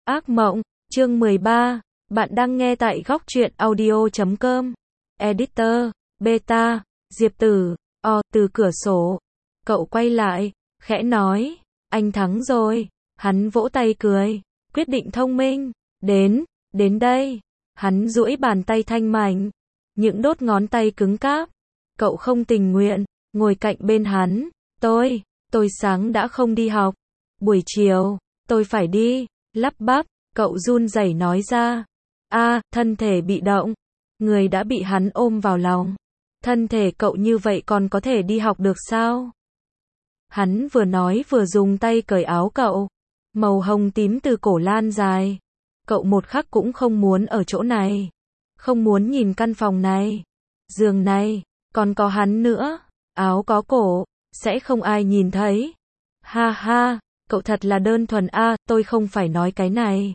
Ác mộng, chương 13. Bạn đang nghe tại góc truyện audio.com. Editor, Beta, Diệp Tử, từ cửa sổ. Cậu quay lại, khẽ nói, anh thắng rồi. Hắn vỗ tay cười, quyết định thông minh. Đến đây. Hắn duỗi bàn tay thanh mảnh, những đốt ngón tay cứng cáp. Cậu không tình nguyện, ngồi cạnh bên hắn. Tôi sáng đã không đi học. Buổi chiều, tôi phải đi. Lắp bắp, cậu run rẩy nói ra. Thân thể bị động. Người đã bị hắn ôm vào lòng. Thân thể cậu như vậy còn có thể đi học được sao? Hắn vừa nói vừa dùng tay cởi áo cậu. Màu hồng tím từ cổ lan dài. Cậu một khắc cũng không muốn ở chỗ này. Không muốn nhìn căn phòng này. Giường này, còn có hắn nữa. Áo có cổ, sẽ không ai nhìn thấy. Ha ha, cậu thật là đơn thuần tôi không phải nói cái này.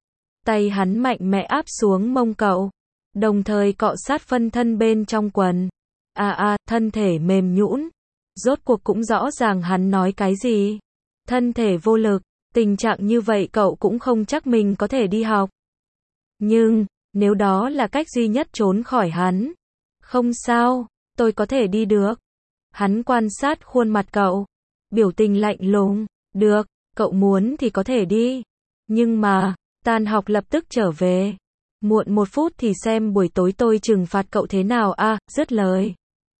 Tay hắn mạnh mẽ áp xuống mông cậu, đồng thời cọ sát phân thân bên trong quần. Thân thể mềm nhũn. Rốt cuộc cũng rõ ràng hắn nói cái gì. Thân thể vô lực, tình trạng như vậy cậu cũng không chắc mình có thể đi học. Nhưng, nếu đó là cách duy nhất trốn khỏi hắn. Không sao, tôi có thể đi được. Hắn quan sát khuôn mặt cậu, biểu tình lạnh lùng. Được, cậu muốn thì có thể đi. Nhưng mà, tan học lập tức trở về. Muộn 1 phút thì xem buổi tối tôi trừng phạt cậu thế nào dứt lời.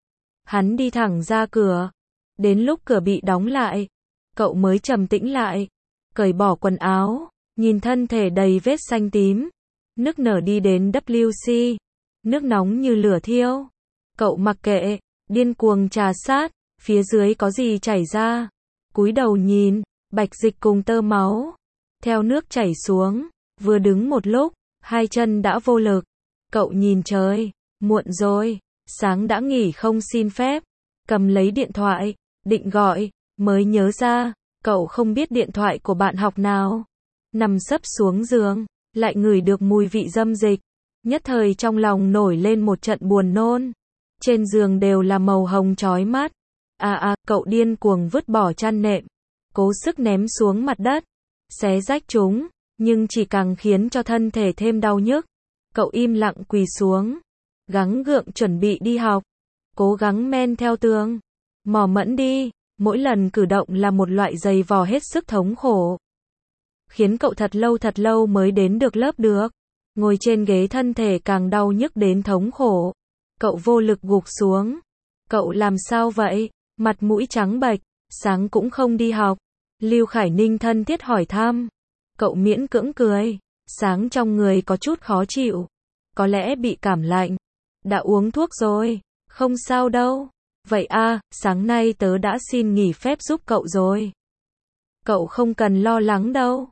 Hắn đi thẳng ra cửa. Đến lúc cửa bị đóng lại, cậu mới trầm tĩnh lại. Cởi bỏ quần áo, nhìn thân thể đầy vết xanh tím. Nức nở đi đến WC. Nước nóng như lửa thiêu. Cậu mặc kệ, điên cuồng trà sát, phía dưới có gì chảy ra. Cúi đầu nhìn, bạch dịch cùng tơ máu. Theo nước chảy xuống, vừa đứng một lúc, hai chân đã vô lực. Cậu nhìn trời, muộn rồi, sáng đã nghỉ không xin phép. Cầm lấy điện thoại, định gọi, mới nhớ ra, cậu không biết điện thoại của bạn học nào. Nằm sấp xuống giường, lại ngửi được mùi vị dâm dịch. Nhất thời trong lòng nổi lên một trận buồn nôn. Trên giường đều là màu hồng chói mắt. Cậu điên cuồng vứt bỏ chăn nệm, cố sức ném xuống mặt đất, xé rách chúng, nhưng chỉ càng khiến cho thân thể thêm đau nhức. Cậu im lặng quỳ xuống, gắng gượng chuẩn bị đi học, cố gắng men theo tường, mò mẫm đi, mỗi lần cử động là một loại giày vò hết sức thống khổ. Khiến cậu thật lâu mới đến được lớp được. Ngồi trên ghế thân thể càng đau nhức đến thống khổ. Cậu vô lực gục xuống. Cậu làm sao vậy? Mặt mũi trắng bệch, sáng cũng không đi học. Lưu Khải Ninh thân thiết hỏi thăm. Cậu miễn cưỡng cười, sáng trong người có chút khó chịu. Có lẽ bị cảm lạnh. Đã uống thuốc rồi, không sao đâu. Vậy sáng nay tớ đã xin nghỉ phép giúp cậu rồi. Cậu không cần lo lắng đâu.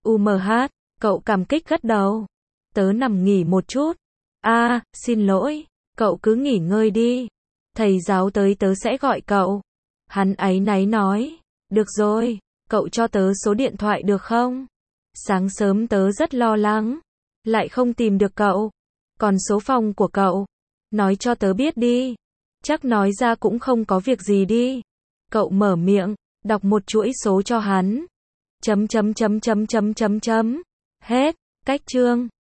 Cậu cảm kích gật đầu. Tớ nằm nghỉ một chút. Xin lỗi, cậu cứ nghỉ ngơi đi. Thầy giáo tới tớ sẽ gọi cậu. Hắn áy náy nói. Được rồi, cậu cho tớ số điện thoại được không? Sáng sớm tớ rất lo lắng. Lại không tìm được cậu. Còn số phòng của cậu? Nói cho tớ biết đi. Chắc nói ra cũng không có việc gì đi. Cậu mở miệng, đọc một chuỗi số cho hắn. Hết, cách chương.